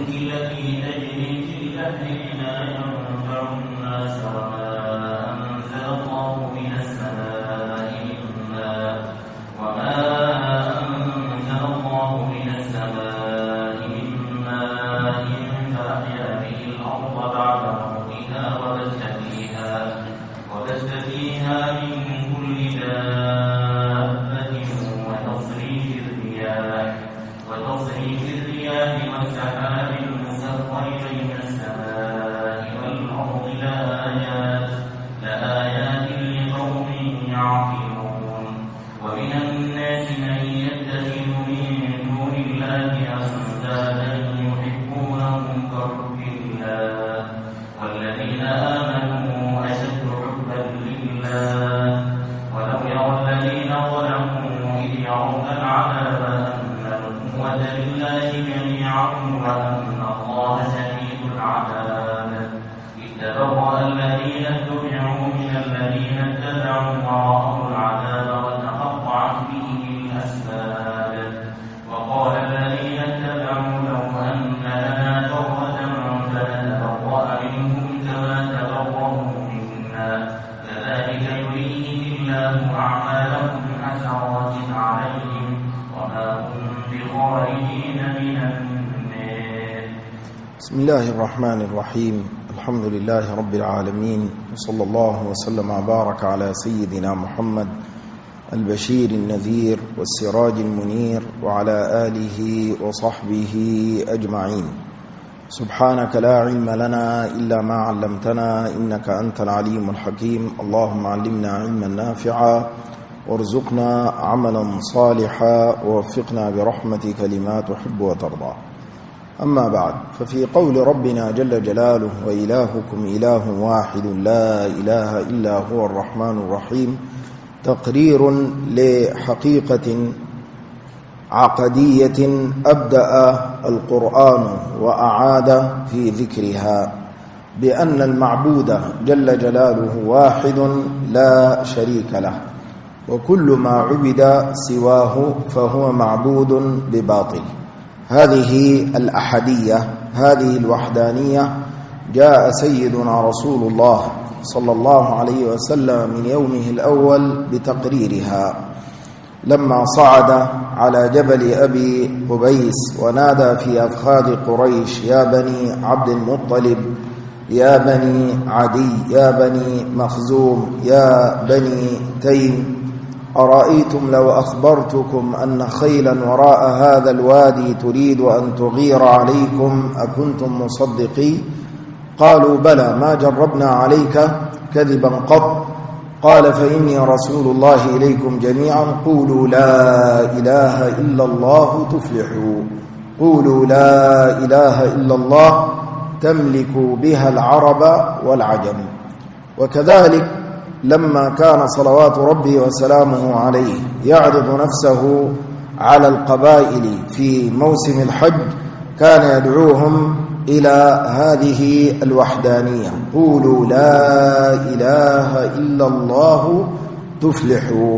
التي تجري في البحر بما ينفع الناس وما أنزل الله من السماء من ماء فأحيا به الأرض بعد موتها وبث فيها من كل دابة وتصريف الرياح والسحاب المسخر بين السماء والأرض لآيات لقوم يعقلون. ومن الناس من يتخذ من دون الله أندادا يحبونهم كحب الله والذين آمنوا أشد حبا لله ولو يرى الذين ظلموا إذ يرون العذاب أن القوة لله جميعا وأن الله شديد العذاب إذ تبرأ الذين اتبعوا من الذين اتبعوا ورأوا العذاب وتقطعت بهم الأسباب وقال الذين اتبعوا لو أن لنا كرة فنتبرأ منهم كما تبرأوا منا كذلك يريهم الله أعمالهم حسرات عليهم وما هم بخارجين من النار. بسم الله الرحمن الرحيم. الحمد لله رب العالمين، وصلى الله وسلم وبارك على سيدنا محمد البشير النذير والسراج المنير وعلى آله وصحبه أجمعين. سبحانك لا علم لنا إلا ما علمتنا إنك أنت العليم الحكيم. اللهم علمنا علما نافعا وارزقنا عملا صالحا ووفقنا برحمتك لما تحب وترضى. أما بعد، ففي قول ربنا جل جلاله وإلهكم إله واحد لا إله إلا هو الرحمن الرحيم تقرير لحقيقة عقدية أبدأ القرآن وأعاد في ذكرها بأن المعبود جل جلاله واحد لا شريك له، وكل ما عبد سواه فهو معبود بباطل. هذه الأحدية، هذه الوحدانية جاء سيدنا رسول الله صلى الله عليه وسلم من يومه الأول بتقريرها لما صعد على جبل أبي قبيس ونادى في أفخاذ قريش: يا بني عبد المطلب، يا بني عدي، يا بني مخزوم، يا بني تيم، أرأيتم لو أخبرتكم أن خيلا وراء هذا الوادي تريد أن تغير عليكم أكنتم مصدقي؟ قالوا بلى، ما جربنا عليك كذبا قط. قال فإني رسول الله إليكم جميعا، قولوا لا إله إلا الله تفلحوا، قولوا لا إله إلا الله تملكوا بها العرب والعجم. وكذلك لما كان صلوات ربي وسلامه عليه يعرض نفسه على القبائل في موسم الحج كان يدعوهم إلى هذه الوحدانية: قولوا لا إله إلا الله تفلحوا.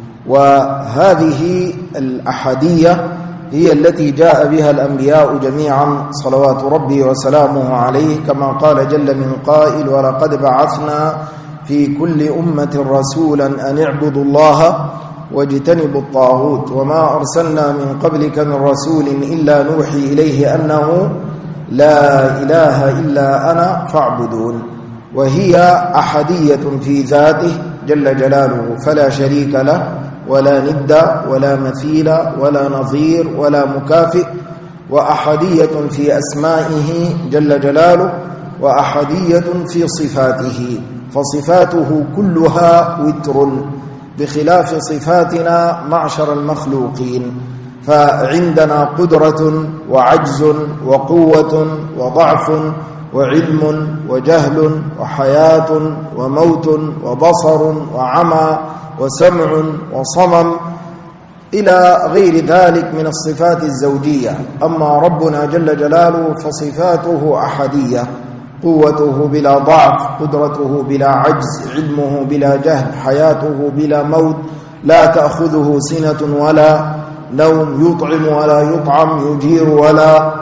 وهذه الأحدية هي التي جاء بها الأنبياء جميعا صلوات ربي وسلامه عليه، كما قال جل من قائل: ولقد بعثنا في كل أمة رسولا أن اعبدوا الله واجتنبوا الطاغوت وما أرسلنا من قبلك من رسول إلا نوحي إليه أنه لا إله إلا أنا فاعبدون. وهي أحدية في ذاته جل جلاله، فلا شريك له ولا ند ولا مثيل ولا نظير ولا مكافئ، وأحدية في أسمائه جل جلاله، وأحدية في صفاته، فصفاته كلها وتر بخلاف صفاتنا معشر المخلوقين، فعندنا قدرة وعجز وقوة وضعف وعلم وجهل وحياة وموت وبصر وعمى وسمع وصمم إلى غير ذلك من الصفات الزوجية. أما ربنا جل جلاله فصفاته أحدية: قوته بلا ضعف، قدرته بلا عجز، علمه بلا جهل، حياته بلا موت، لا تأخذه سنة ولا نوم، يطعم ولا يطعم، يجير ولا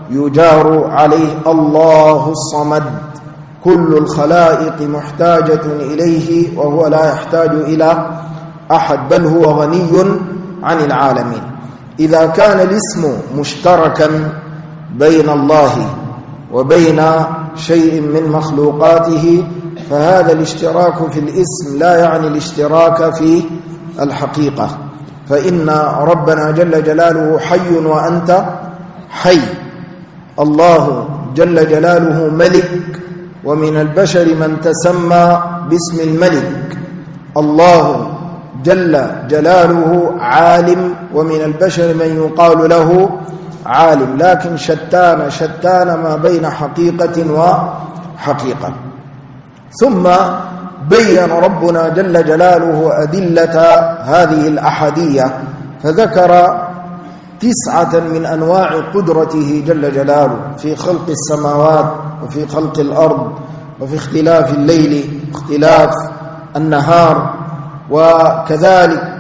يجار عليه. الله الصمد، كل الخلائق محتاجة إليه وهو لا يحتاج إلى أحد، بل هو غني عن العالمين. إذا كان الاسم مشتركا بين الله وبين شيء من مخلوقاته فهذا الاشتراك في الاسم لا يعني الاشتراك في الحقيقة، فإن ربنا جل جلاله حي وأنت حي. الله جل جلاله ملك، ومن البشر من تسمى باسم الملك. الله جل جلاله عالم، ومن البشر من يقال له عالم، لكن شتان ما بين حقيقة وحقيقة. ثم بين ربنا جل جلاله أدلة هذه الأحدية، فذكر 9 من أنواع قدرته جل جلاله في خلق السماوات وفي خلق الأرض وفي اختلاف الليل واختلاف النهار، وكذلك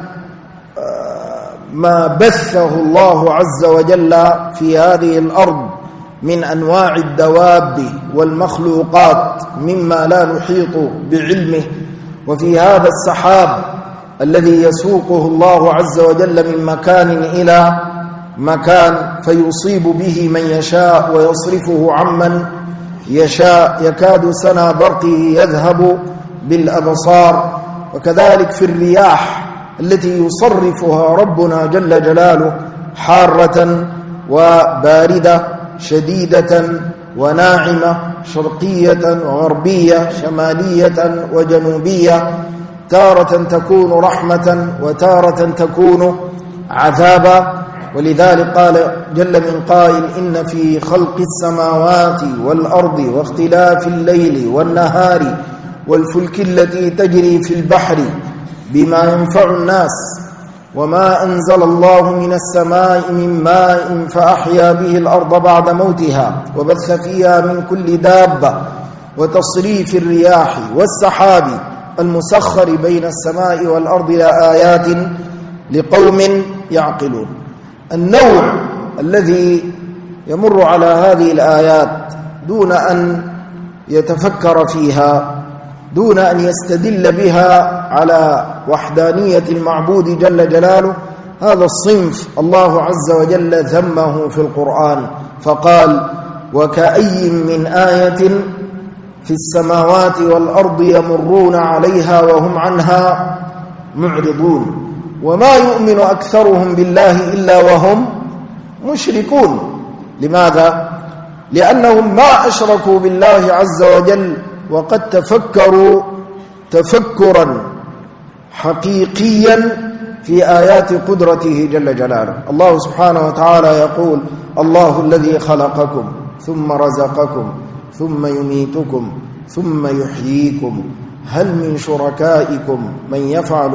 ما بثه الله عز وجل في هذه الأرض من أنواع الدواب والمخلوقات مما لا نحيط بعلمه، وفي هذا السحاب الذي يسوقه الله عز وجل من مكان إلى مكان فيصيب به من يشاء ويصرفه عمن يشاء، يكاد سنا برقه يذهب بالأبصار. وكذلك في الرياح التي يصرفها ربنا جل جلاله حارة وباردة، شديدة وناعمة، شرقية وغربية، شمالية وجنوبية، تارة تكون رحمة وتارة تكون عذابا. ولذلك قال جل من قائل: إن في خلق السماوات والأرض واختلاف الليل والنهار والفلك التي تجري في البحر بما ينفع الناس وما أنزل الله من السماء من ماء فأحيا به الأرض بعد موتها وبث فيها من كل دابة وتصريف الرياح والسحاب المسخر بين السماء والأرض لآيات لقوم يعقلون. النوع الذي يمر على هذه الآيات دون أن يتفكر فيها، دون أن يستدل بها على وحدانية المعبود جل جلاله، هذا الصنف الله عز وجل ذمه في القرآن فقال: وكأي من آية في السماوات والأرض يمرون عليها وهم عنها معرضون وما يؤمن أكثرهم بالله إلا وهم مشركون. لماذا؟ لأنهم ما أشركوا بالله عز وجل وقد تفكروا تفكرا حقيقيا في آيات قدرته جل جلاله. الله سبحانه وتعالى يقول: الله الذي خلقكم ثم رزقكم ثم يميتكم ثم يحييكم هل من شركائكم من يفعل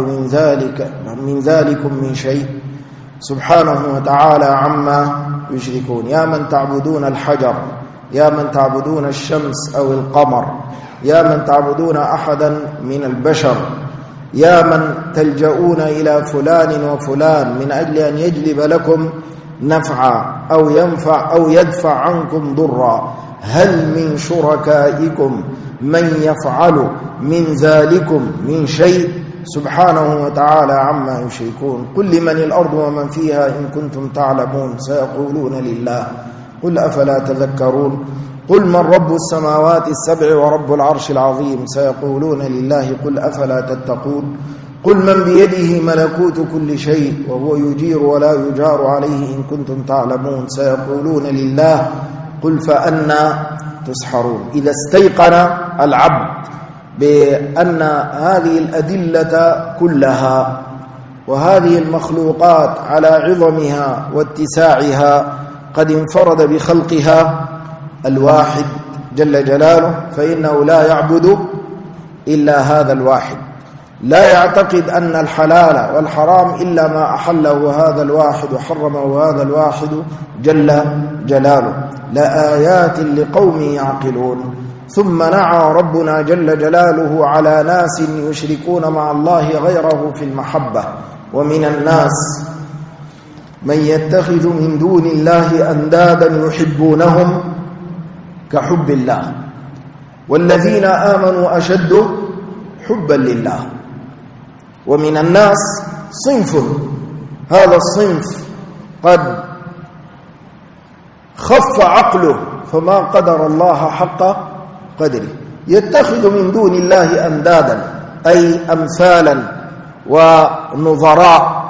من ذلكم من شيء سبحانه وتعالى عما يشركون. يا من تعبدون الحجر، يا من تعبدون الشمس أو القمر، يا من تعبدون أحدا من البشر، يا من تلجؤون إلى فلان وفلان من أجل أن يجلب لكم نفعا أو ينفع أو يدفع عنكم ضرا، هل من شركائكم من يفعل من ذلكم من شيء سبحانه وتعالى عما يشركون. قل لمن الأرض ومن فيها إن كنتم تعلمون سيقولون لله قل أفلا تذكرون. قل من رب السماوات السبع ورب العرش العظيم سيقولون لله قل أفلا تتقون. قل من بيده ملكوت كل شيء وهو يجير ولا يجار عليه إن كنتم تعلمون سيقولون لله قل فأنا تسحرون. إذا استيقن العبد بأن هذه الأدلة كلها وهذه المخلوقات على عظمها واتساعها قد انفرد بخلقها الواحد جل جلاله، فإنه لا يعبد إلا هذا الواحد، لا يعتقد أن الحلال والحرام إلا ما أحله هذا الواحد وحرمه هذا الواحد جل جلاله. لآيات لقوم يعقلون. ثم نعى ربنا جل جلاله على ناس يشركون مع الله غيره في المحبة. ومن الناس من يتخذ من دون الله أندادا يحبونهم كحب الله والذين آمنوا أشد حبا لله. ومن الناس صنف، هذا الصنف قد خف عقله فما قدر الله حق قدره، يتخذ من دون الله أندادا أي أمثالا ونظراء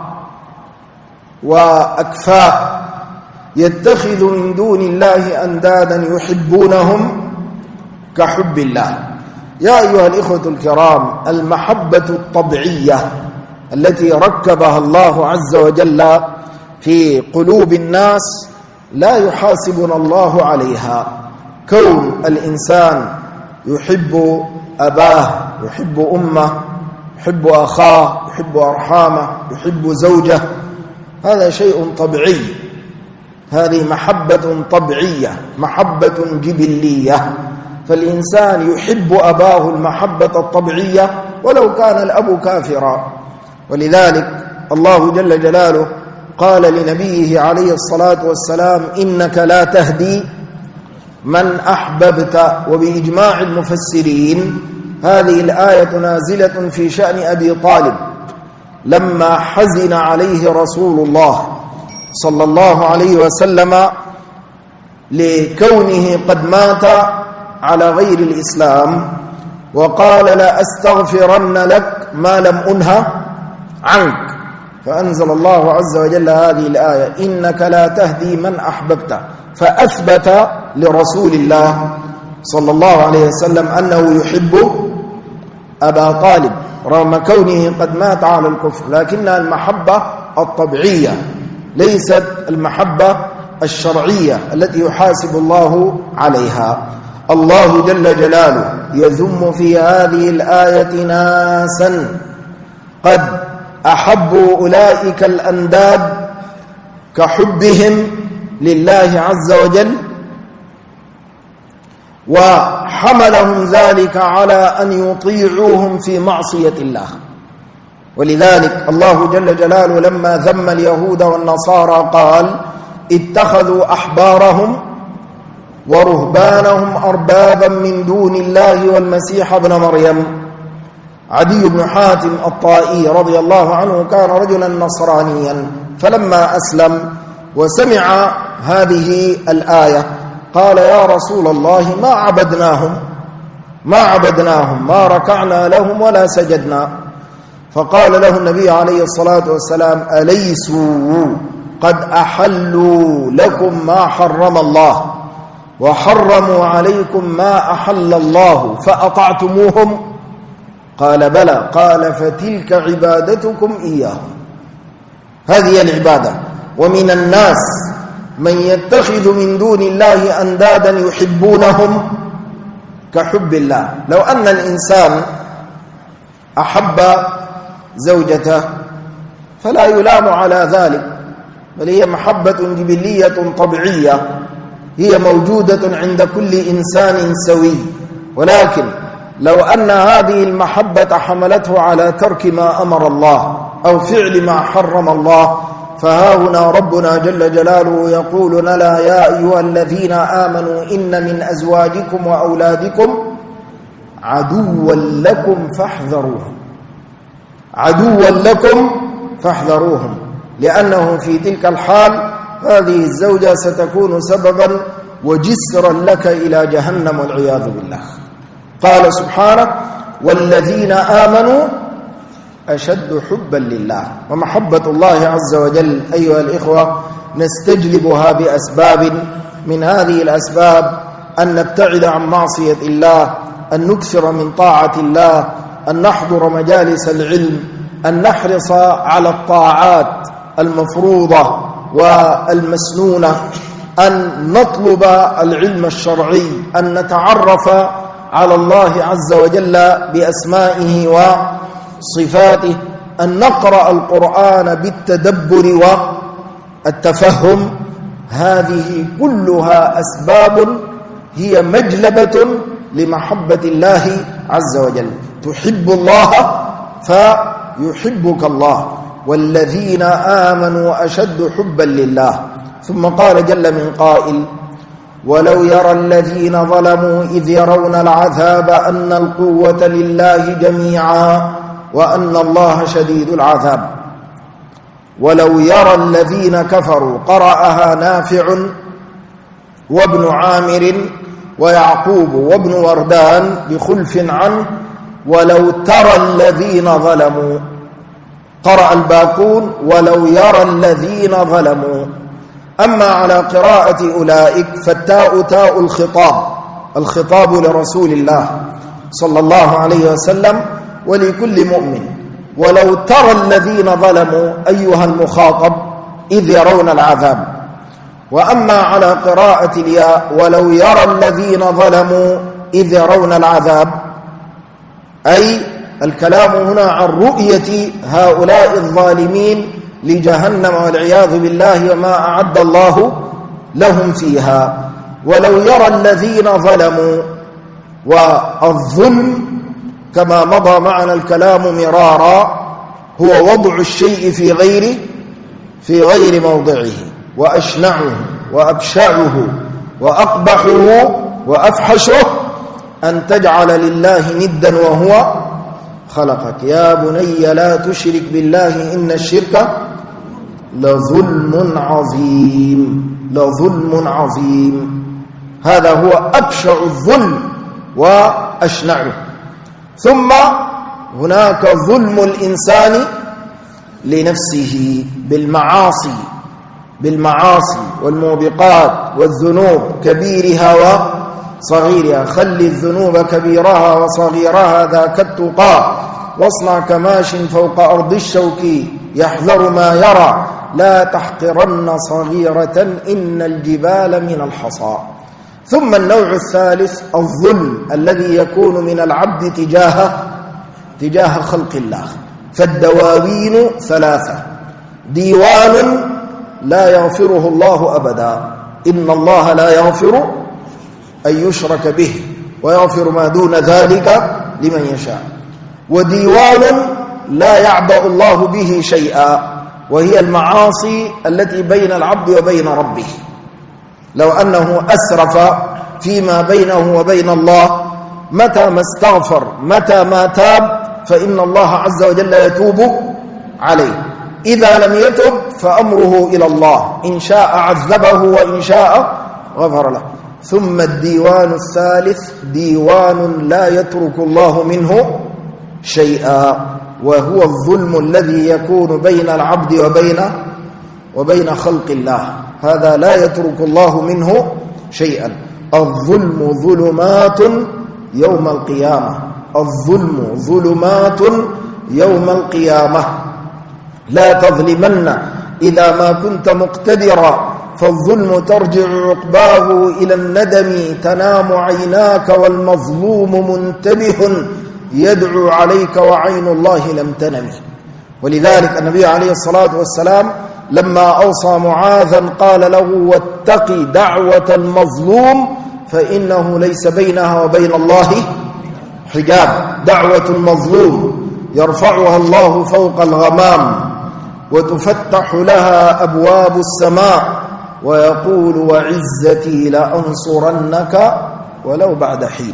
وأكفاء، يتخذ من دون الله أندادا يحبونهم كحب الله. يا أيها الإخوة الكرام، المحبة الطبيعية التي ركبها الله عز وجل في قلوب الناس لا يحاسبنا الله عليها. كون الإنسان يحب أباه، يحب أمه، يحب أخاه، يحب أرحامه، يحب زوجه، هذا شيء طبيعي، هذه محبة طبيعية، محبة جبلية. فالإنسان يحب أباه المحبة الطبيعية ولو كان الأب كافرا. ولذلك الله جل جلاله قال لنبيه عليه الصلاة والسلام: إنك لا تهدي من أحببت. وبإجماع المفسرين هذه الآية نازلة في شأن أبي طالب لما حزن عليه رسول الله صلى الله عليه وسلم لكونه قد مات على غير الإسلام، وقال: لا أستغفرن لك ما لم أنه عنك. فأنزل الله عز وجل هذه الآية: إنك لا تهدي من أحببت، فأثبت لرسول الله صلى الله عليه وسلم أنه يحب أبا طالب رغم كونه قد مات على الكفر، لكنها المحبة الطبيعية ليست المحبة الشرعية التي يحاسب الله عليها. الله جل جلاله يذم في هذه الآية ناسا قد أحبوا أولئك الأنداد كحبهم لله عز وجل، وحملهم ذلك على أن يطيعوهم في معصية الله. ولذلك الله جل جلاله لما ذم اليهود والنصارى قال: اتخذوا أحبارهم ورهبانهم أربابا من دون الله والمسيح ابن مريم. عدي بن حاتم الطائي رضي الله عنه كان رجلا نصرانيا، فلما أسلم وسمع هذه الآية قال: يا رسول الله ما عبدناهم ما ركعنا لهم ولا سجدنا. فقال له النبي عليه الصلاة والسلام: أليسوا قد أحلوا لكم ما حرم الله وحرموا عليكم ما أحل الله فأطعتموهم؟ قال: بلى. قال: فتلك عبادتكم إياهم، هذه العبادة. ومن الناس من يتخذ من دون الله أندادا يحبونهم كحب الله. لو أن الإنسان أحب زوجته فلا يلام على ذلك، بل هي محبة جبلية طبيعية هي موجودة عند كل إنسان سوي. ولكن لو أن هذه المحبة حملته على ترك ما أمر الله أو فعل ما حرم الله، فها هنا ربنا جل جلاله يقول لنا: يا أيها الذين آمنوا إن من أزواجكم وأولادكم عدوا لكم فاحذروهم، عدوا لكم فاحذروهم، لأنه في تلك الحال هذه الزوجة ستكون سببا وجسرا لك إلى جهنم والعياذ بالله. قال سبحانه: والذين آمنوا أشد حبا لله. ومحبة الله عز وجل أيها الإخوة نستجلبها بأسباب، من هذه الأسباب أن نبتعد عن معصية الله، أن نكثر من طاعة الله، أن نحضر مجالس العلم، أن نحرص على الطاعات المفروضة والمسنونة، أن نطلب العلم الشرعي، أن نتعرف على الله عز وجل بأسمائه وصفاته، أن نقرأ القرآن بالتدبر والتفهم. هذه كلها أسباب هي مجلبة لمحبة الله عز وجل. تحب الله فيحبك الله، والذين آمنوا أشد حبا لله. ثم قال جل من قائل: ولو يرى الذين ظلموا إذ يرون العذاب أن القوة لله جميعا وأن الله شديد العذاب. ولو يرى الذين كفروا قرأها نافع وابن عامر ويعقوب وابن وردان بخلف عنه: ولو ترى الذين ظلموا. قرأ الباقون: ولو يرى الذين ظلموا. أما على قراءة أولئك فالتاء تاء الخطاب لرسول الله صلى الله عليه وسلم ولكل مؤمن. ولو ترى الذين ظلموا أيها المخاطب إذ يرون العذاب. وأما على قراءة الياء ولو يرى الذين ظلموا إذ يرون العذاب، أي الكلام هنا عن رؤية هؤلاء الظالمين لجهنم والعياذ بالله وما أعد الله لهم فيها. ولو يرى الذين ظلموا، والظلم كما مضى معنا الكلام مرارا هو وضع الشيء في غير موضعه، وأشنعه وأبشعه وأقبحه وأفحشه أن تجعل لله ندا وهو خلقك. يا بني لا تشرك بالله إن الشرك لظلم عظيم. هذا هو أبشع الظلم وأشنعه. ثم هناك ظلم الإنسان لنفسه بالمعاصي والموبقات والذنوب كبيرها وصغيرها. خل الذنوب كبيرها وصغيرها ذاك التقى، واصنع كماش فوق أرض الشوك يحذر ما يرى، لا تحقرن صغيرة إن الجبال من الحصى. ثم النوع الثالث الظلم الذي يكون من العبد تجاه خلق الله. فالدواوين ثلاثة: ديوان لا يغفره الله أبدا، إن الله لا يغفر أن يشرك به ويغفر ما دون ذلك لمن يشاء. وديوان لا يعبأ الله به شيئا، وهي المعاصي التي بين العبد وبين ربه. لو أنه أسرف فيما بينه وبين الله، متى ما استغفر متى ما تاب فإن الله عز وجل يتوب عليه. إذا لم يتب فأمره إلى الله، إن شاء عذبه وإن شاء غفر له. ثم الديوان الثالث ديوان لا يترك الله منه شيئا، وهو الظلم الذي يكون بين العبد وبين خلق الله. هذا لا يترك الله منه شيئا. الظلم ظلمات يوم القيامة، الظلم ظلمات يوم القيامة. لا تظلمن إذا ما كنت مقتدرا، فالظلم ترجع عقباه إلى الندم، تنام عيناك والمظلوم منتبه يدعو عليك وعين الله لم تنم. ولذلك النبي عليه الصلاة والسلام لما أوصى معاذا قال له: واتقي دعوة المظلوم فإنه ليس بينها وبين الله حجاب. دعوة المظلوم يرفعها الله فوق الغمام، وتفتح لها أبواب السماء، ويقول: وعزتي لأنصرنك ولو بعد حين.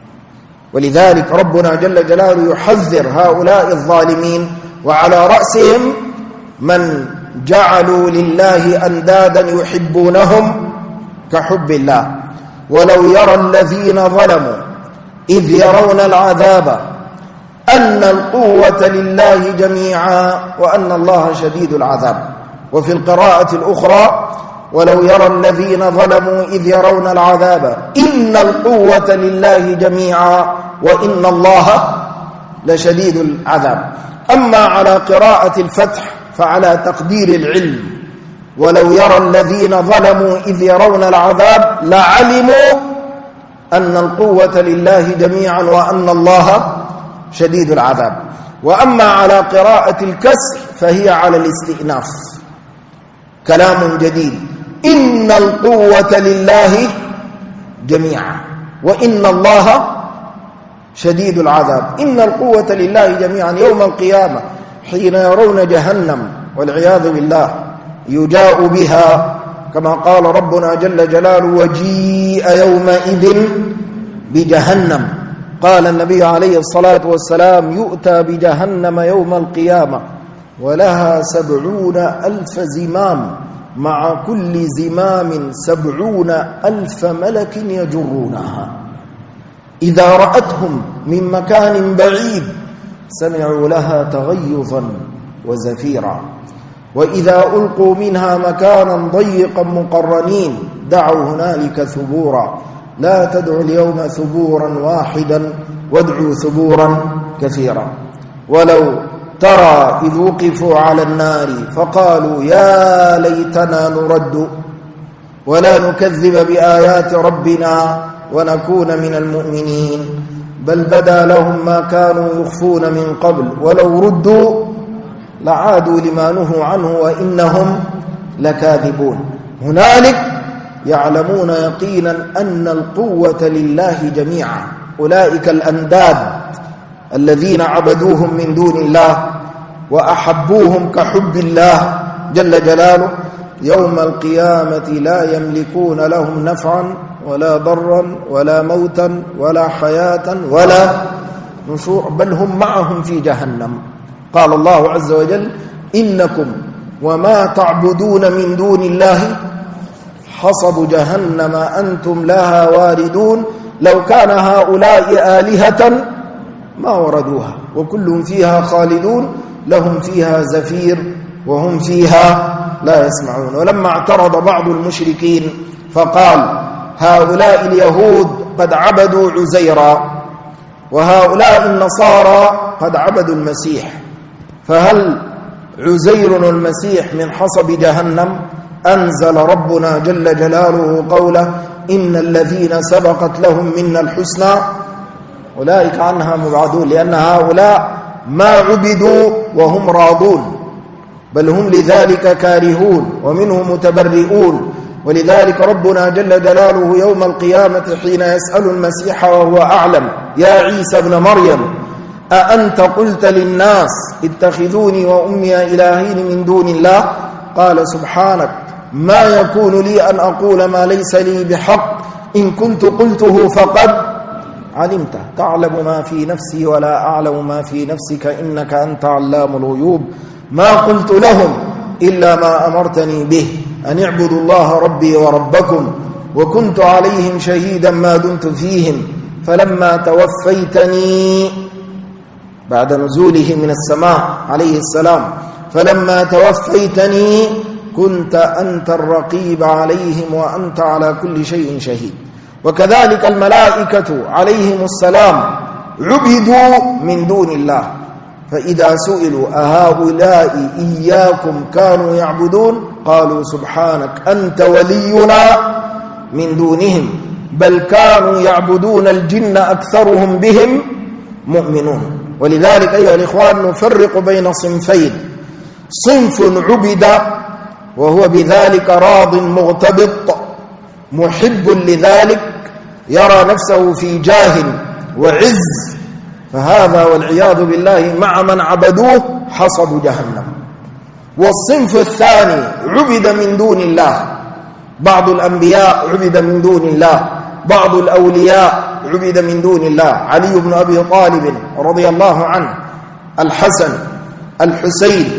ولذلك ربنا جل جلاله يحذر هؤلاء الظالمين، وعلى رأسهم من جعلوا لله أندادا يحبونهم كحب الله. ولو يرى الذين ظلموا إذ يرون العذاب أن القوة لله جميعا وأن الله شديد العذاب. وفي القراءة الأخرى: ولو يرى الذين ظلموا إذ يرون العذاب إن القوة لله جميعا وإن الله لشديد العذاب. أما على قراءة الفتح فعلى تقدير العلم: ولو يرى الذين ظلموا إذ يرون العذاب لعلموا أن القوة لله جميعا وأن الله شديد العذاب. وأما على قراءة الكسر فهي على الاستئناف، كلام جديد: إن القوة لله جميعا وإن الله شديد العذاب. إن القوة لله جميعا يوم القيامة حين يرون جهنم والعياذ بالله يجاء بها كما قال ربنا جل جلاله وجيء يومئذ بجهنم. قال النبي عليه الصلاة والسلام يؤتى بجهنم يوم القيامة ولها 70,000 زمام، مع كل زمام 70,000 ملك يجرونها. إذا رأتهم من مكان بعيد سمعوا لها تغيظا وزفيرا، وإذا ألقوا منها مكانا ضيقا مقرنين دعوا هنالك ثبورا. لا تدعوا اليوم ثبورا واحدا وادعوا ثبورا كثيرا. ولو ترى إذ وقفوا على النار فقالوا يا ليتنا نرد ولا نكذب بآيات ربنا ونكون من المؤمنين بل بدا لهم ما كانوا يخفون من قبل ولو ردوا لعادوا لما نهوا عنه وإنهم لكاذبون. هنالك يعلمون يقينا أن القوة لله جميعا. أولئك الأنداد الذين عبدوهم من دون الله وأحبوهم كحب الله جل جلاله يوم القيامة لا يملكون لهم نفعا ولا ضرا ولا موتا ولا حياة ولا نشور، بل هم معهم في جهنم. قال الله عز وجل إنكم وما تعبدون من دون الله حصب جهنم أنتم لها واردون لو كان هؤلاء آلهة ما وردوها وكلهم فيها خالدون لهم فيها زفير وهم فيها لا يسمعون. ولما اعترض بعض المشركين فقال هؤلاء اليهود قد عبدوا عزيرا وهؤلاء النصارى قد عبدوا المسيح، فهل عزير المسيح من حصب جهنم؟ أنزل ربنا جل جلاله قوله إن الذين سبقت لهم منا الحسنى أولئك عنها مبعدون، لأن هؤلاء ما عبدوا وهم راضون بل هم لذلك كارهون ومنهم متبرئون. ولذلك ربنا جل جلاله يوم القيامة حين يسأل المسيح وهو أعلم يا عيسى ابن مريم أأنت قلت للناس اتخذوني وأمي إلهين من دون الله قال سبحانك ما يكون لي أن أقول ما ليس لي بحق إن كنت قلته فقد علمته تعلم ما في نفسي ولا أعلم ما في نفسك إنك أنت علام الغيوب ما قلت لهم إلا ما أمرتني به أن اعبدوا الله ربي وربكم وكنت عليهم شهيدا ما دمت فيهم فلما توفيتني بعد نزوله من السماء عليه السلام فلما توفيتني كنت أنت الرقيب عليهم وأنت على كل شيء شهيد. وكذلك الملائكة عليهم السلام عبدوا من دون الله، فإذا سئلوا أهؤلاء إياكم كانوا يعبدون قالوا سبحانك أنت ولينا من دونهم بل كانوا يعبدون الجن أكثرهم بهم مؤمنون. ولذلك أيها الإخوان نفرق بين صنفين: صنف عبد وهو بذلك راض مغتبط محب لذلك يرى نفسه في جاه وعز، فهذا والعياذ بالله مع من عبدوه حصب جهنم. والصنف الثاني عبد من دون الله، بعض الأنبياء عبد من دون الله، بعض الأولياء عبد من دون الله. علي بن أبي طالب رضي الله عنه، الحسن، الحسين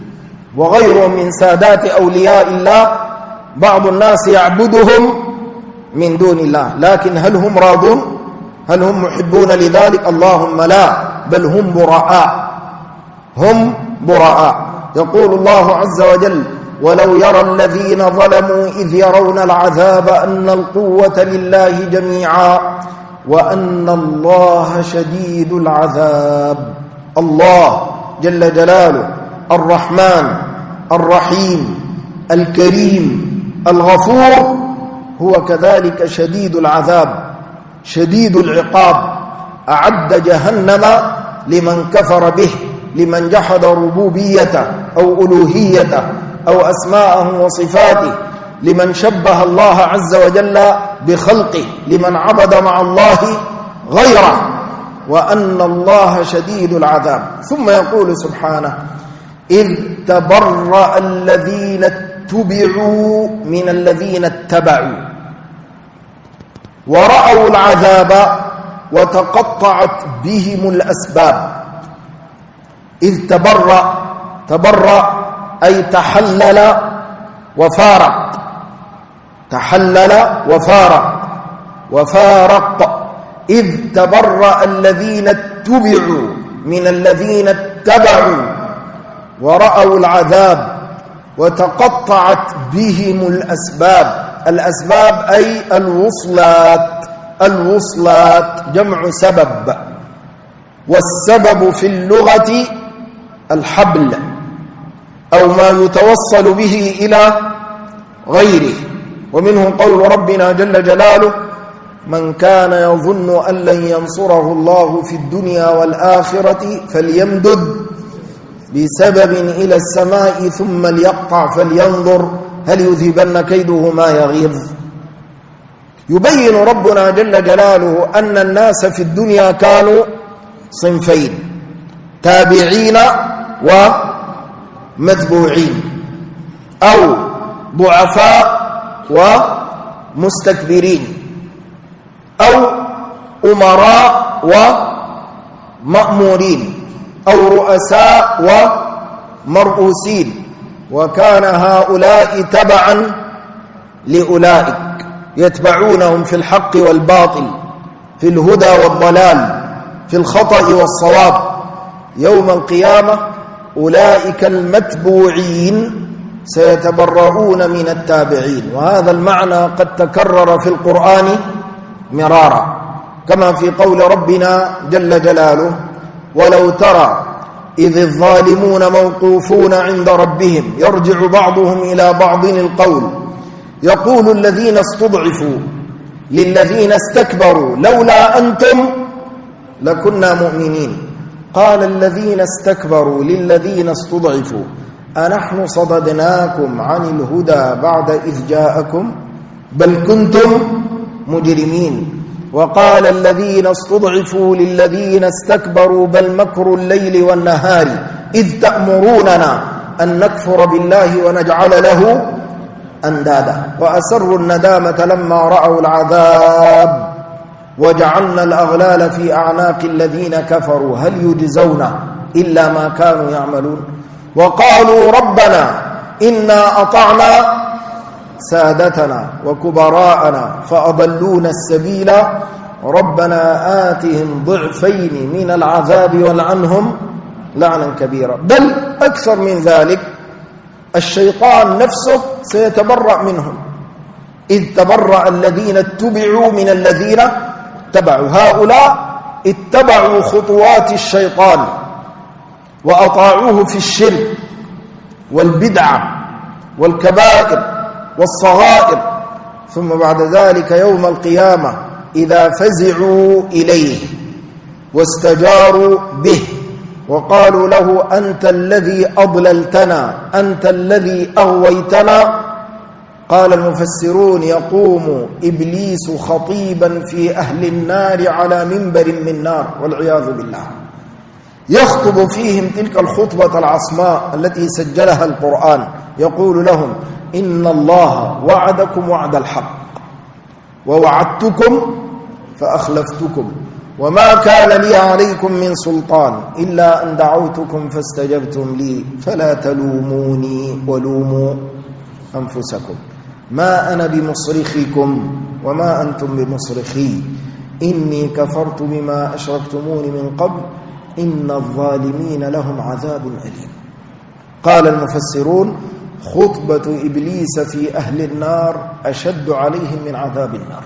وغيرهم من سادات أولياء الله بعض الناس يعبدهم من دون الله، لكن هل هم راضون؟ هل هم محبون لذلك؟ اللهم لا، بل هم براء، هم براء. يقول الله عز وجل ولو يرى الذين ظلموا إذ يرون العذاب أن القوة لله جميعا وأن الله شديد العذاب. الله جل جلاله الرحمن الرحيم الكريم الغفور هو كذلك شديد العذاب شديد العقاب. أعد جهنم لمن كفر به، لمن جحد ربوبيته أو ألوهيته أو أسماءه وصفاته، لمن شبه الله عز وجل بخلقه، لمن عبد مع الله غيره. وأن الله شديد العذاب. ثم يقول سبحانه: إذ تبرأ الذين اتبعوا من الذين اتبعوا ورأوا العذاب وتقطعت بهم الأسباب. إذ تبرأ أي تحلل وفارق، تحلل وفارق. إذ تبرأ الذين اتبعوا من الذين اتبعوا ورأوا العذاب وتقطعت بهم الأسباب. الأسباب أي الوصلات جمع سبب، والسبب في اللغة الحبل أو ما يتوصل به إلى غيره. ومنه قول ربنا جل جلاله: من كان يظن أن لن ينصره الله في الدنيا والآخرة فليمدد بسبب إلى السماء ثم ليقطع فلينظر هل يذهبن كيده ما يغيظ. يبين ربنا جل جلاله أن الناس في الدنيا كانوا صنفين: تابعين ومتبوعين، أو ضعفاء ومستكبرين، أو أمراء ومأمورين، أو رؤساء ومرؤوسين. وكان هؤلاء تبعا لأولئك يتبعونهم في الحق والباطل، في الهدى والضلال، في الخطأ والصواب. يوم القيامة أولئك المتبوعين سيتبرؤون من التابعين. وهذا المعنى قد تكرر في القرآن مرارا، كما في قول ربنا جل جلاله: ولو ترى إذ الظالمون موقوفون عند ربهم يرجع بعضهم إلى بعض القول يقول الذين استضعفوا للذين استكبروا لولا أنتم لكنا مؤمنين. قال الذين استكبروا للذين استضعفوا أنحن صددناكم عن الهدى بعد إذ جاءكم بل كنتم مجرمين. وقال الذين استضعفوا للذين استكبروا بل مكر الليل والنهار إذ تأمروننا أن نكفر بالله ونجعل له أندادا وأسروا الندامة لما رأوا العذاب وجعلنا الأغلال في أعناق الذين كفروا هل يجزون إلا ما كانوا يعملون. وقالوا ربنا إنا أطعنا سادتنا وكبراءنا فأضلونا السبيل ربنا آتهم ضعفين من العذاب والعنهم لعنا كبيرا. بل أكثر من ذلك الشيطان نفسه سيتبرأ منهم. إذ تبرأ الذين اتبعوا من الذين اتبعوا. هؤلاء اتبعوا خطوات الشيطان وأطاعوه في الشرك والبدعة والكبائر والصغائر. ثم بعد ذلك يوم القيامة إذا فزعوا إليه واستجاروا به وقالوا له أنت الذي أضللتنا أنت الذي أغويتنا، قال المفسرون يقوم إبليس خطيبا في أهل النار على منبر من نار والعياذ بالله، يخطب فيهم تلك الخطبة العصماء التي سجلها القرآن، يقول لهم إن الله وعدكم وعد الحق ووعدتكم فأخلفتكم وما كان لي عليكم من سلطان إلا أن دعوتكم فاستجبتم لي فلا تلوموني ولوموا أنفسكم ما أنا بمصرخكم وما أنتم بمصرخي إني كفرت بما أشركتموني من قبل إن الظالمين لهم عذاب أليم. قال المفسرون خطبة إبليس في أهل النار أشد عليهم من عذاب النار،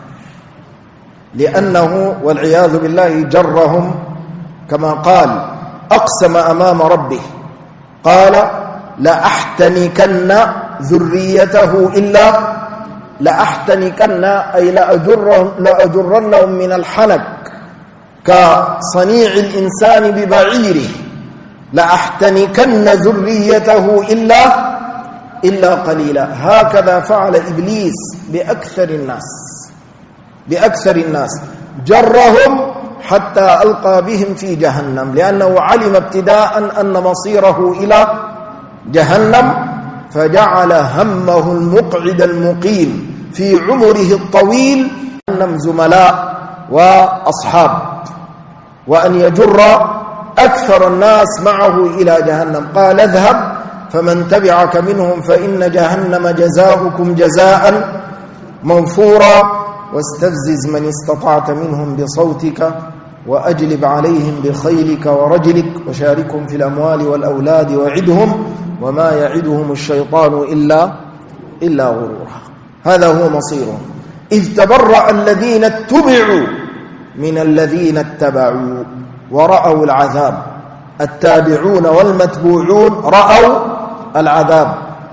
لأنه والعياذ بالله جرهم كما قال أقسم أمام ربه قال لأحتنكن ذريته إلا لأحتنكن أي لأجرنهم من الحنك كصنيع الإنسان ببعيره، لأحتنكن ذريته إلا قليلا. هكذا فعل إبليس بأكثر الناس جرهم حتى ألقى بهم في جهنم، لأنه علم ابتداء أن مصيره إلى جهنم، فجعل همه المقعد المقيم في عمره الطويل جهنم زملاء وأصحاب، وأن يجر أكثر الناس معه إلى جهنم. قال اذهب فمن تبعك منهم فإن جهنم جزاؤكم جزاء موفورا، واستفزز من استطعت منهم بصوتك وأجلب عليهم بخيلك ورجلك وشاركهم في الأموال والأولاد وعدهم وما يعدهم الشيطان إلا غرورا. هذا هو مصيرهم. إذ تبرأ الذين اتبعوا من الذين اتبعوا ورأوا العذاب. التابعون والمتبوعون رأوا العذاب،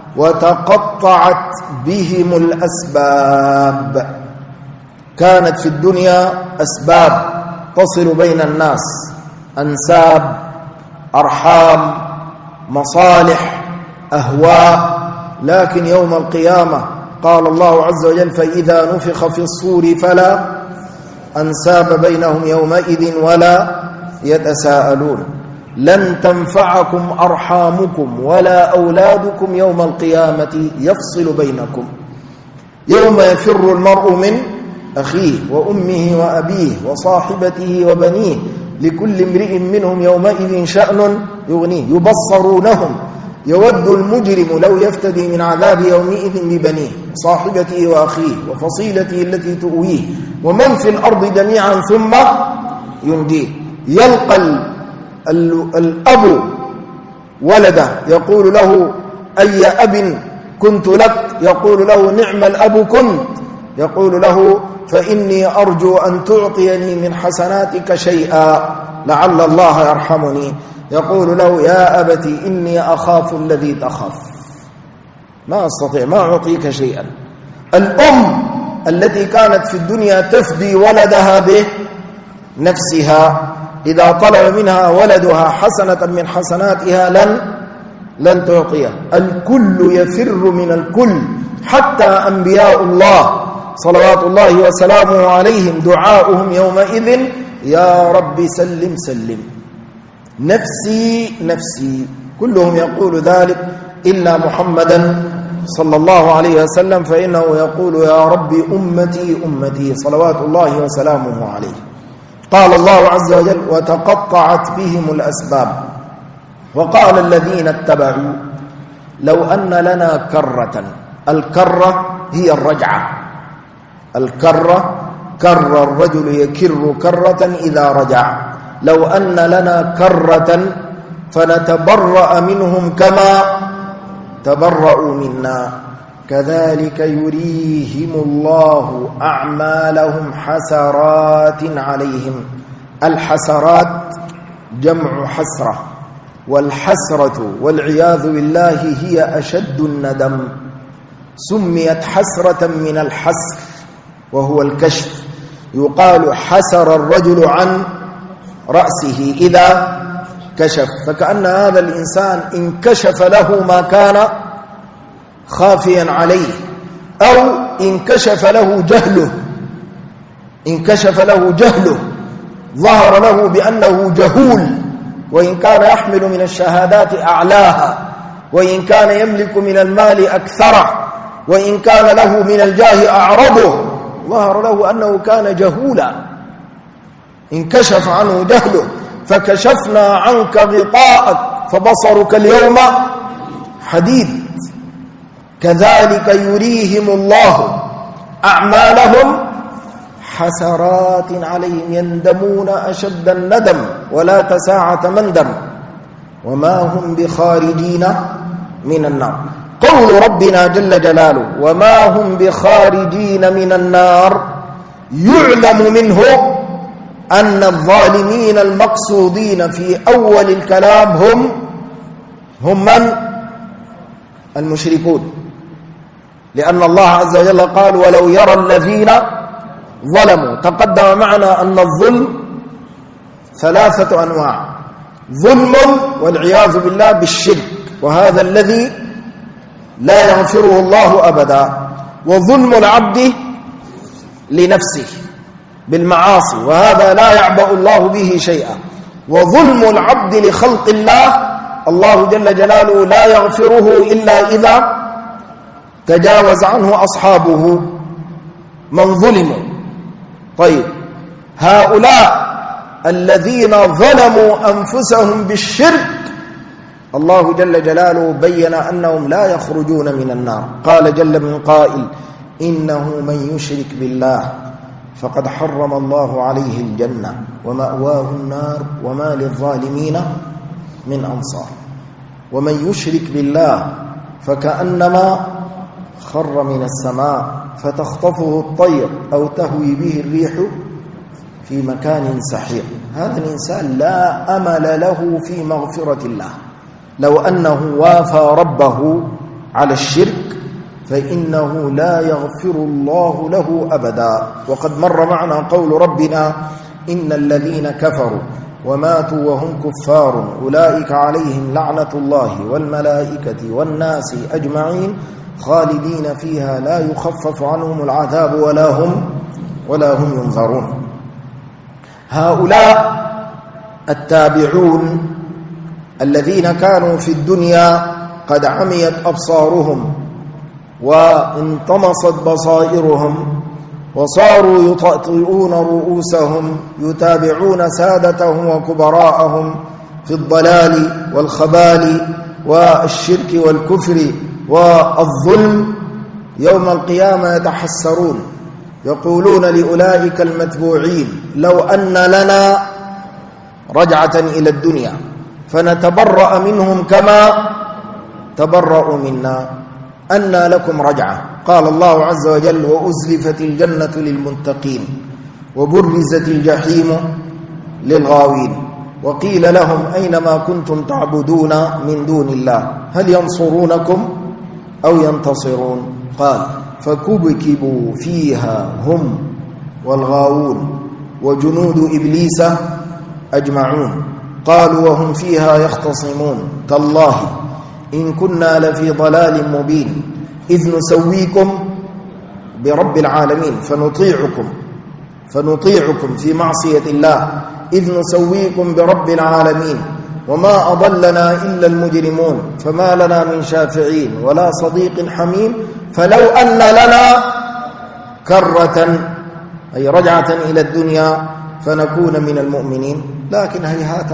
وتقطعت بهم الأسباب. كانت في الدنيا أسباب تصل بين الناس، أنساب، أرحام، مصالح، أهواء، لكن يوم القيامة قال الله عز وجل فإذا نفخ في الصور فلا أنساب بينهم يومئذ ولا يتساءلون. لن تنفعكم أرحامكم ولا أولادكم يوم القيامة يفصل بينكم. يوم يفر المرء من أخيه وأمه وأبيه وصاحبته وبنيه لكل امرئ منهم يومئذ شأن يغنيه. يبصرونهم يود المجرم لو يفتدي من عذاب يومئذ ببنيه صاحبته وأخيه وفصيلته التي تؤويه ومن في الأرض جميعا ثم ينجيه. يلقى الأب ولده يقول له أي أب كنت لك؟ يقول له نعم الأب كنت. يقول له فإني أرجو أن تعطيني من حسناتك شيئا لعل الله يرحمني. يقول له يا أبتي إني أخاف الذي تخاف، ما أستطيع، ما أعطيك شيئا. الأم التي كانت في الدنيا تفدي ولدها بنفسها، إذا طلب منها ولدها حسنة من حسناتها لن تعطيه. الكل يفر من الكل، حتى أنبياء الله صلوات الله وسلامه عليهم دعاؤهم يومئذ يا رب سلم سلم، نفسي نفسي. كلهم يقول ذلك إلا محمدا صلى الله عليه وسلم، فإنه يقول يا رب أمتي أمتي صلوات الله وسلامه عليه. قال الله عز وجل وتقطعت بهم الأسباب. وقال الذين اتبعوا لو أن لنا كرة. الكرة هي الرجعة. الكرة كر الرجل يكر كرة إذا رجع. لو أن لنا كرة فنتبرأ منهم كما تبرأوا منا كذلك يريهم الله أعمالهم حسرات عليهم. الحسرات جمع حسرة، والحسرة والعياذ بالله هي أشد الندم. سميت حسرة من الحسر وهو الكشف. يقال حسر الرجل عن رأسه إذا كشف، فكأن هذا الإنسان انكشف له ما كان خافيا عليه، أو انكشف له جهله. انكشف له جهله، ظهر له بأنه جهول، وإن كان يحمل من الشهادات أعلاها، وإن كان يملك من المال أكثره، وإن كان له من الجاه أعرضه، ظهر له أنه كان جهولا. انكشف عنه جهله. فكشفنا عنك غطاءك فبصرك اليوم حديد. كذلك يريهم الله أعمالهم حسرات عليهم يندمون أشد الندم ولا تساعة مندم وما هم بخارجين من النار. قول ربنا جل جلاله وما هم بخارجين من النار يعلم منه أن الظالمين المقصودين في أول الكلام هم من؟ المشركون، لأن الله عز وجل قال ولو يرى الذين ظلموا. تقدم معنا أن الظلم ثلاثة أنواع: ظلم والعياذ بالله بالشرك، وهذا الذي لا يغفره الله أبدا، وظلم العبد لنفسه، بالمعاصي، وهذا لا يعبأ الله به شيئا. وظلم العبد لخلق الله جل جلاله لا يغفره إلا إذا تجاوز عنه أصحابه من ظلموا. طيب، هؤلاء الذين ظلموا أنفسهم بالشرك الله جل جلاله بين أنهم لا يخرجون من النار. قال جل من قائل: إنه من يشرك بالله فقد حرم الله عليه الجنة ومأواه النار وما للظالمين من أنصار. ومن يشرك بالله فكأنما خر من السماء فتخطفه الطير أو تهوي به الريح في مكان سحيق. هذا الإنسان لا أمل له في مغفرة الله. لو أنه وافى ربه على الشرك فإنه لا يغفر الله له أبدا. وقد مر معنا قول ربنا: إن الذين كفروا وماتوا وهم كفار أولئك عليهم لعنة الله والملائكة والناس أجمعين خالدين فيها لا يخفف عنهم العذاب ولا هم ينظرون. هؤلاء التابعون الذين كانوا في الدنيا قد عميت أبصارهم وانطمست بصائرهم وصاروا يطأطئون رؤوسهم يتابعون سادتهم وكبراءهم في الضلال والخبال والشرك والكفر والظلم، يوم القيامة يتحسرون يقولون لأولئك المتبوعين: لو أن لنا رجعة إلى الدنيا فنتبرأ منهم كما تبرأوا منا أنى لكم رجعة. قال الله عز وجل: وأزلفت الجنة للمتقين وبرزت الجحيم للغاوين وقيل لهم أين ما كنتم تعبدون من دون الله هل ينصرونكم أو ينتصرون؟ قال: فكبكبوا فيها هم والغاوون وجنود إبليس أجمعون قالوا وهم فيها يختصمون: تالله إن كنا لفي ضلال مبين إذ نسويكم برب العالمين فنطيعكم في معصية الله إذ نسويكم برب العالمين وما أضلنا إلا المجرمون فما لنا من شافعين ولا صديق حميم فلو أن لنا كرة أي رجعة إلى الدنيا فنكون من المؤمنين. لكن هيهات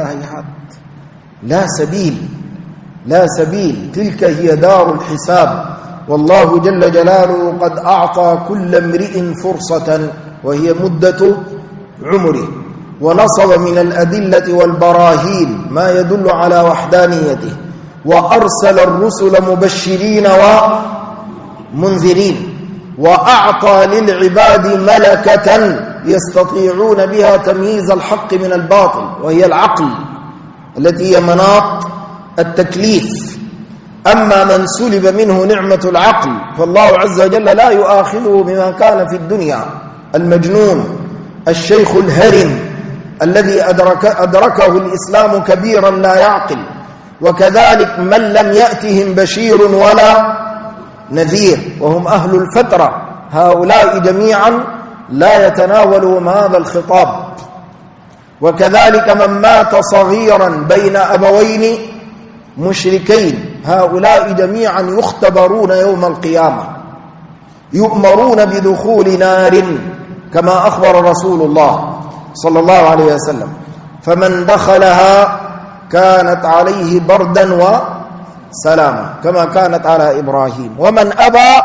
لا سبيل تلك هي دار الحساب. والله جل جلاله قد أعطى كل امرئ فرصة وهي مدة عمره، ونصب من الأدلة والبراهين ما يدل على وحدانيته، وأرسل الرسل مبشرين ومنذرين، وأعطى للعباد ملكة يستطيعون بها تمييز الحق من الباطل وهي العقل التي هي مناط التكليف. أما من سلب منه نعمة العقل فالله عز وجل لا يؤاخذه بما كان في الدنيا: المجنون، الشيخ الهرم الذي أدركه الإسلام كبيرا لا يعقل، وكذلك من لم يأتهم بشير ولا نذير وهم أهل الفترة. هؤلاء جميعا لا يتناولهم هذا الخطاب. وكذلك من مات صغيرا بين أبوين مشركين، هؤلاء جميعا يختبرون يوم القيامة، يؤمرون بدخول نار كما أخبر رسول الله صلى الله عليه وسلم: فمن دخلها كانت عليه بردا وسلاما كما كانت على إبراهيم، ومن أبى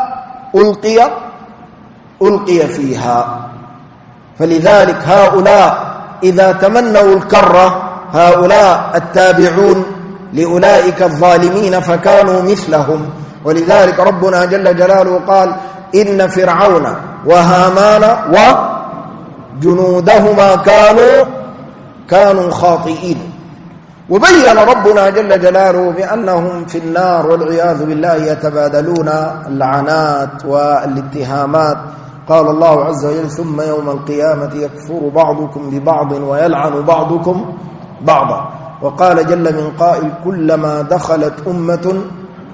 ألقي فيها. فلذلك هؤلاء إذا تمنوا الكرة، هؤلاء التابعون لأولئك الظالمين فكانوا مثلهم. ولذلك ربنا جل جلاله قال: إن فرعون وهامان وجنودهما كانوا خاطئين. وبين ربنا جل جلاله بأنهم في النار والعياذ بالله يتبادلون اللعنات والاتهامات. قال الله عز وجل: ثم يوم القيامة يكفر بعضكم ببعض ويلعن بعضكم بعضا. وقال جل من قائل: كلما دخلت أمة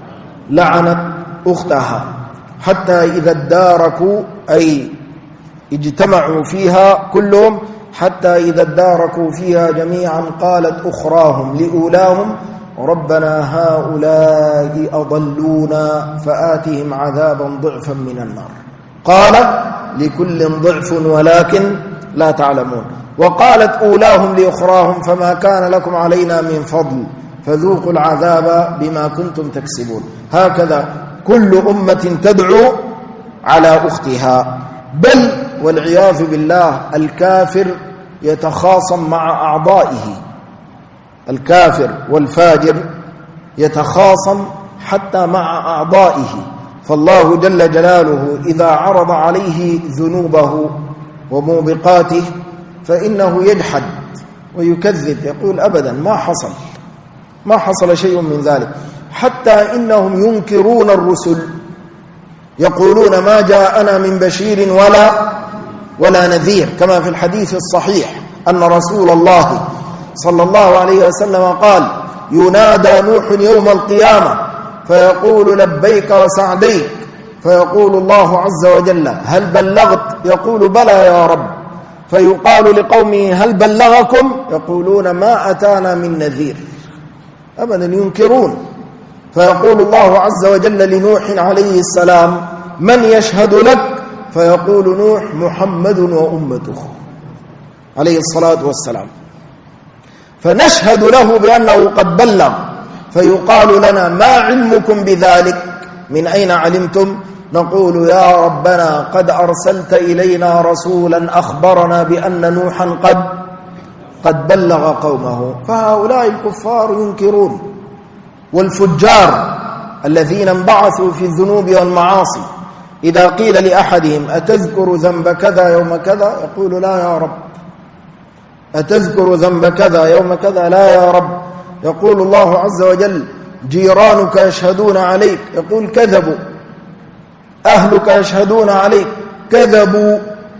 لعنت أختها حتى إذا اداركوا أي اجتمعوا فيها كلهم حتى إذا اداركوا فيها جميعا قالت أخراهم لأولاهم ربنا هؤلاء أضلونا فآتهم عذابا ضعفا من النار. قال لكل ضعف ولكن لا تعلمون. وقالت أولاهم لأخراهم فما كان لكم علينا من فضل فذوقوا العذاب بما كنتم تكسبون. هكذا كل أمة تدعو على أختها. بل والعياذ بالله الكافر يتخاصم مع أعضائه، الكافر والفاجر يتخاصم حتى مع أعضائه. فالله جل جلاله إذا عرض عليه ذنوبه وموبقاته فإنه يجحد ويكذب، يقول أبدا ما حصل شيء من ذلك. حتى إنهم ينكرون الرسل، يقولون ما جاءنا من بشير ولا نذير، كما في الحديث الصحيح أن رسول الله صلى الله عليه وسلم قال ينادى نوح يوم القيامة فيقول لبيك وسعديك، فيقول الله عز وجل هل بلغت؟ يقول بلى يا رب. فيقال لقومه هل بلغكم؟ يقولون ما أتانا من نذير. أبدا ينكرون. فيقول الله عز وجل لنوح عليه السلام من يشهد لك؟ فيقول نوح محمد وأمته عليه الصلاة والسلام. فنشهد له بأنه قد بلغ. فيقال لنا ما علمكم بذلك؟ من أين علمتم؟ نقول يا ربنا قد أرسلت إلينا رسولا أخبرنا بأن نوحا قد بلغ قومه. فهؤلاء الكفار ينكرون. والفجار الذين انبعثوا في الذنوب والمعاصي إذا قيل لأحدهم أتذكر ذنب كذا يوم كذا؟ يقول لا يا رب. أتذكر ذنب كذا يوم كذا؟ لا يا رب. يقول الله عز وجل جيرانك يشهدون عليك، يقول كذبوا. أهلك يشهدون عليك، كذبوا.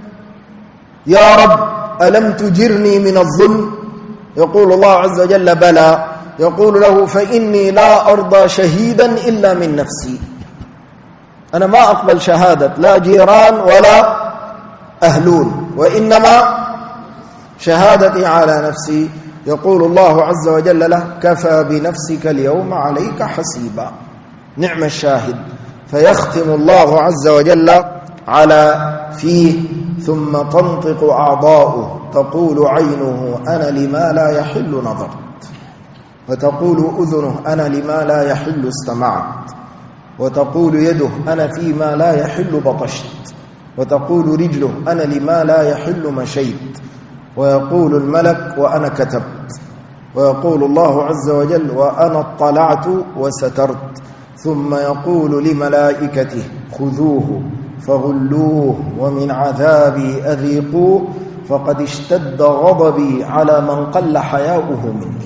يا رب ألم تجرني من الظلم؟ يقول الله عز وجل بلى. يقول له فإني لا أرضى شهيدا إلا من نفسي، أنا ما أقبل شهادة لا جيران ولا أهلون، وإنما شهادتي على نفسي. يقول الله عز وجل له كفى بنفسك اليوم عليك حسيبا. نعم الشاهد. فيختم الله عز وجل على فيه ثم تنطق أعضاؤه تقول عينه أنا لما لا يحل نظرت، وتقول أذنه أنا لما لا يحل استمعت، وتقول يده أنا فيما لا يحل بطشت، وتقول رجله أنا لما لا يحل مشيت، ويقول الملك وأنا كتبت، ويقول الله عز وجل وأنا اطلعت وسترت، ثم يقول لملائكته خذوه فغلوه ومن عذابي أذيقوه فقد اشتد غضبي على من قل حياؤه مني.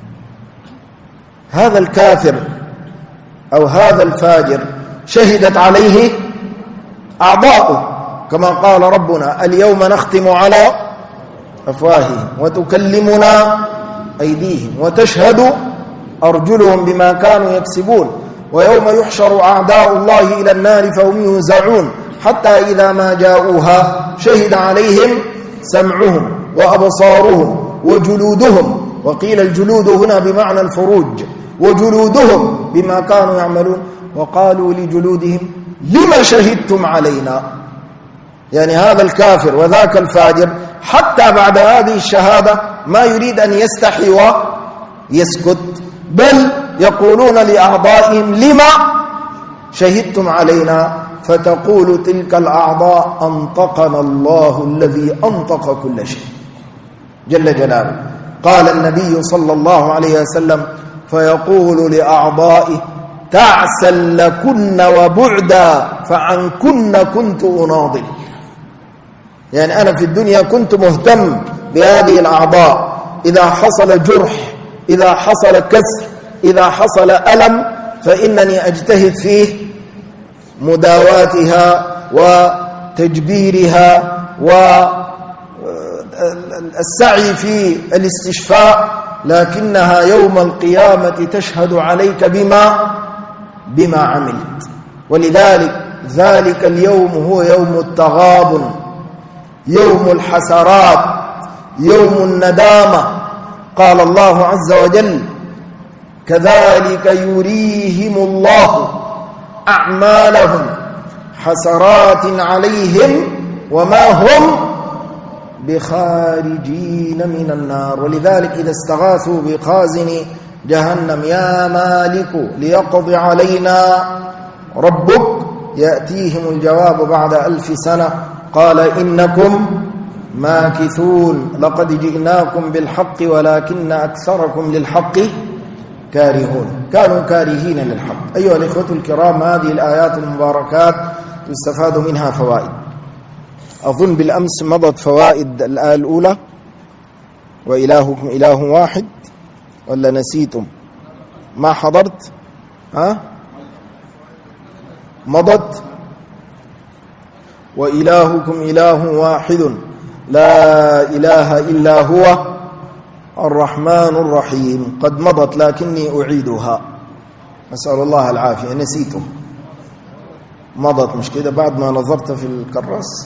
هذا الكافر أو هذا الفاجر شهدت عليه أعضاؤه كما قال ربنا اليوم نختم على أفواههم وتكلمنا أيديهم وتشهد أرجلهم بما كانوا يكسبون ويوم يحشر أعداء الله إلى النار فهم يوزعون حتى إذا ما جاءوها شهد عليهم سمعهم وأبصارهم وجلودهم، وقيل الجلود هنا بمعنى الفروج، وجلودهم بما كانوا يعملون، وقالوا لجلودهم لما شهدتم علينا. يعني هذا الكافر وذاك الفاجر حتى بعد هذه الشهادة ما يريد أن يستحي ويسكت، بل يقولون لأعضائهم لما شهدتم علينا، فتقول تلك الأعضاء أنطقنا الله الذي أنطق كل شيء جل جلاله. قال النبي صلى الله عليه وسلم فيقول لأعضائه تعسا لكن وبعدا فعنكن كنت أناضل. يعني أنا في الدنيا كنت مهتم بهذه الأعضاء، إذا حصل جرح، إذا حصل كسر، إذا حصل ألم فإنني أجتهد في مداواتها وتجبيرها والسعي في الاستشفاء، لكنها يوم القيامة تشهد عليك بما عملت. ولذلك ذلك اليوم هو يوم التغابن، يوم الحسرات، يوم الندامة. قال الله عز وجل: كذلك يريهم الله أعمالهم حسرات عليهم وما هم بخارجين من النار. ولذلك إذا استغاثوا بخازن جهنم: يا مالك ليقضي علينا ربك، يأتيهم الجواب بعد 1000 سنة: قال إنكم ماكثون، لقد جئناكم بالحق ولكن أكثركم للحق كارهون. كانوا كارهين للحق. أيها الإخوة الكرام، هذه الآيات المباركات تستفاد منها فوائد. أظن بالأمس مضت فوائد الآية الأولى: وإلهكم إله واحد، ولا نسيتم؟ ما حضرت؟ مضت: وإلهكم إله واحد لا إله إلا هو الرحمن الرحيم. قد مضت لكني أعيدها، أسأل الله العافية. نسيتم؟ مضت مش كده بعد ما نظرت في الكراس؟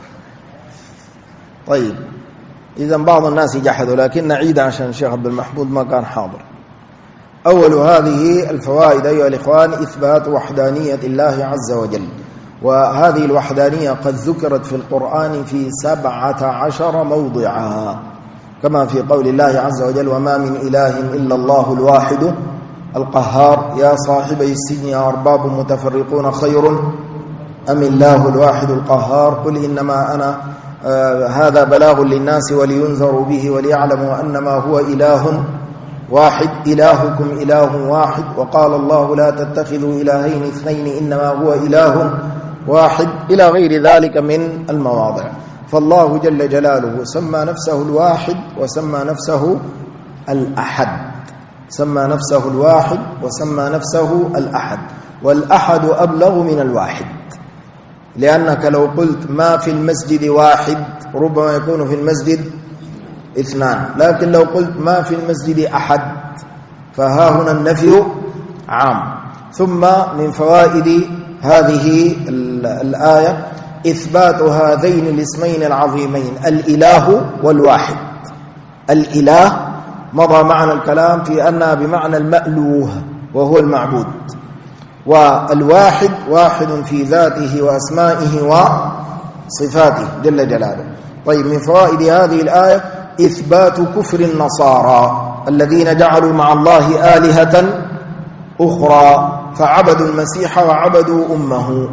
طيب، إذا بعض الناس جحدوا، لكن نعيد عشان الشيخ عبد المحمود ما كان حاضر. أول هذه الفوائد أيها الإخوان إثبات وحدانية الله عز وجل. وهذه الوحدانية قد ذكرت في القرآن في 17 موضعا، كما في قول الله عز وجل: وما من إله إلا الله الواحد القهار يا صاحبي السجن أرباب متفرقون خير أم الله الواحد القهار قل إنما أنا هذا بلاغ للناس ولينذروا به وليعلموا أنما هو إله واحد إلهكم إله واحد. وقال الله: لا تتخذوا إلهين اثنين إنما هو إله واحد، إلى غير ذلك من المواضع. فالله جل جلاله سمى نفسه الواحد وسمى نفسه الأحد، سمى نفسه الواحد وسمى نفسه الأحد. والأحد أبلغ من الواحد، لأنك لو قلت ما في المسجد واحد ربما يكون في المسجد 2، لكن لو قلت ما في المسجد أحد فها هنا النفي عام. ثم من فوائد هذه الآية إثبات هذين الاسمين العظيمين: الإله والواحد. الإله مضى معنا الكلام في أنها بمعنى المألوه وهو المعبود، والواحد واحد في ذاته وأسمائه وصفاته جل جلاله. طيب، من فوائد هذه الآية إثبات كفر النصارى الذين جعلوا مع الله آلهة أخرى فعبدوا المسيح وعبدوا أمه.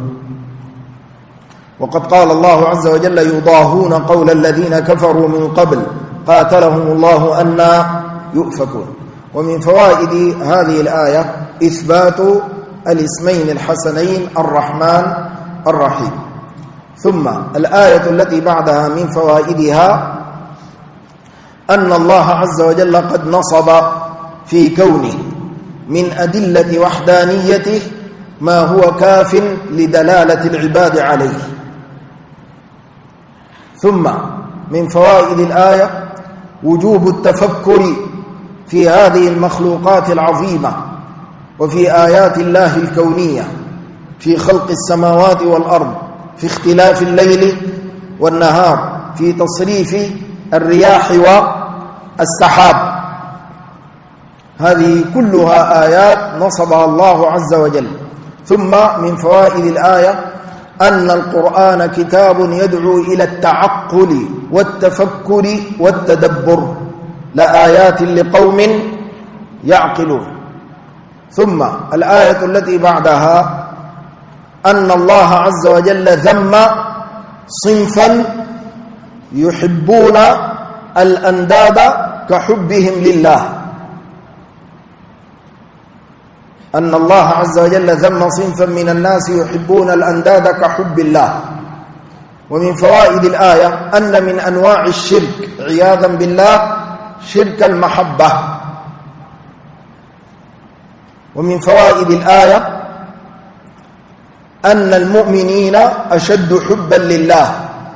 وقد قال الله عز وجل: يضاهون قول الذين كفروا من قبل قاتلهم الله أنى يؤفكون. ومن فوائد هذه الآية إثبات الاسمين الحسنين الرحمن الرحيم. ثم الآية التي بعدها من فوائدها أن الله عز وجل قد نصب في كونه من أدلة وحدانيته ما هو كاف لدلالة العباد عليه. ثم من فوائد الآية وجوب التفكر في هذه المخلوقات العظيمة وفي آيات الله الكونية، في خلق السماوات والأرض، في اختلاف الليل والنهار، في تصريف الرياح والسحاب. هذه كلها آيات نصبها الله عز وجل. ثم من فوائد الآية أن القرآن كتاب يدعو إلى التعقل والتفكر والتدبر، لآيات لقوم يعقلون. ثم الآية التي بعدها أن الله عز وجل ذم صنفا يحبون الأنداد كحبهم لله. أن الله عز وجل ذم صنفا من الناس يحبون الأنداد كحب الله. ومن فوائد الآية أن من أنواع الشرك عياذا بالله شرك المحبة. ومن فوائد الآية أن المؤمنين أشد حبا لله.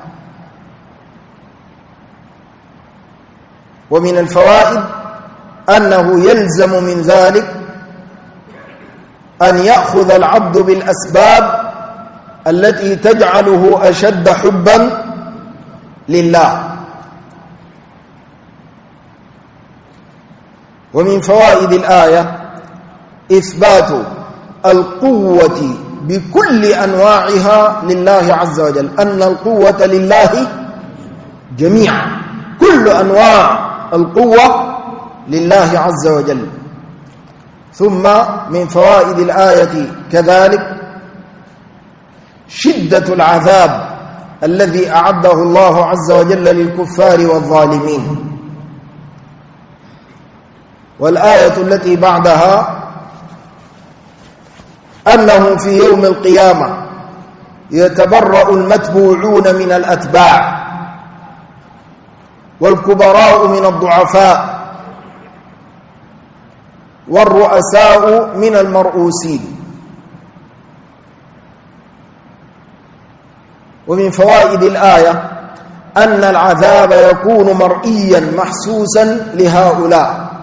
ومن الفوائد أنه يلزم من ذلك أن يأخذ العبد بالأسباب التي تجعله أشد حبا لله. ومن فوائد الآية إثبات القوة بكل أنواعها لله عز وجل، أن القوة لله جميعا، كل أنواع القوة لله عز وجل. ثم من فوائد الآية كذلك شدة العذاب الذي أعده الله عز وجل للكفار والظالمين. والآية التي بعدها أنه في يوم القيامة يتبرأ المتبوعون من الأتباع والكبراء من الضعفاء والرؤساء من المرؤوسين. ومن فوائد الآية أن العذاب يكون مرئيا محسوسا لهؤلاء،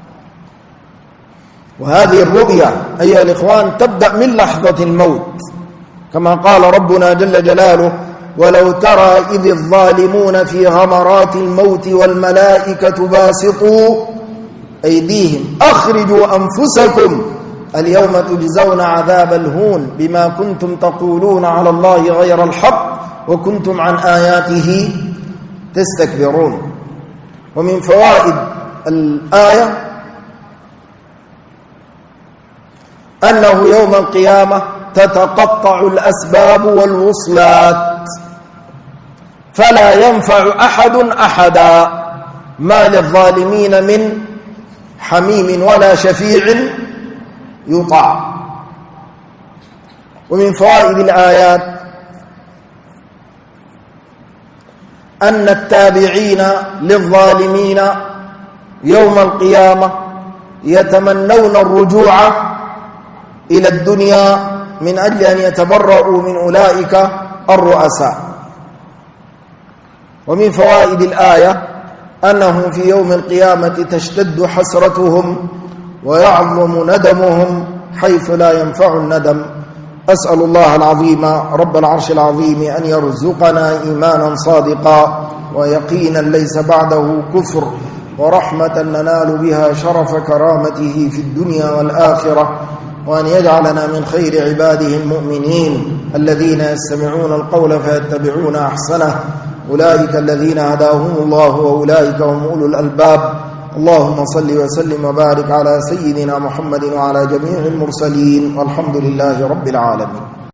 وهذه الرؤية أيها الإخوان تبدأ من لحظة الموت، كما قال ربنا جل جلاله: ولو ترى إذ الظالمون في غمرات الموت والملائكة باسطوا أيديهم أخرجوا أنفسكم اليوم تجزون عذاب الهون بما كنتم تقولون على الله غير الحق وكنتم عن آياته تستكبرون. ومن فوائد الآية أنه يوم القيامة تتقطع الأسباب والوصلات، فلا ينفع أحد أحدا، ما للظالمين من حميم ولا شفيع يطاع. ومن فوائد الآيات أن التابعين للظالمين يوم القيامة يتمنون الرجوع إلى الدنيا من أجل أن يتبرؤوا من أولئك الرؤساء. ومن فوائد الآية أنهم في يوم القيامة تشتد حسرتهم ويعظم ندمهم حيث لا ينفع الندم. أسأل الله العظيم رب العرش العظيم أن يرزقنا إيمانا صادقا ويقينا ليس بعده كفر، ورحمة ننال بها شرف كرامته في الدنيا والآخرة، وأن يجعلنا من خير عباده المؤمنين الذين يستمعون القول فيتبعون أحسنه، أولئك الذين هداهم الله وأولئك هم أولو الألباب. اللهم صل وسلم وبارك على سيدنا محمد وعلى جميع المرسلين، والحمد لله رب العالمين.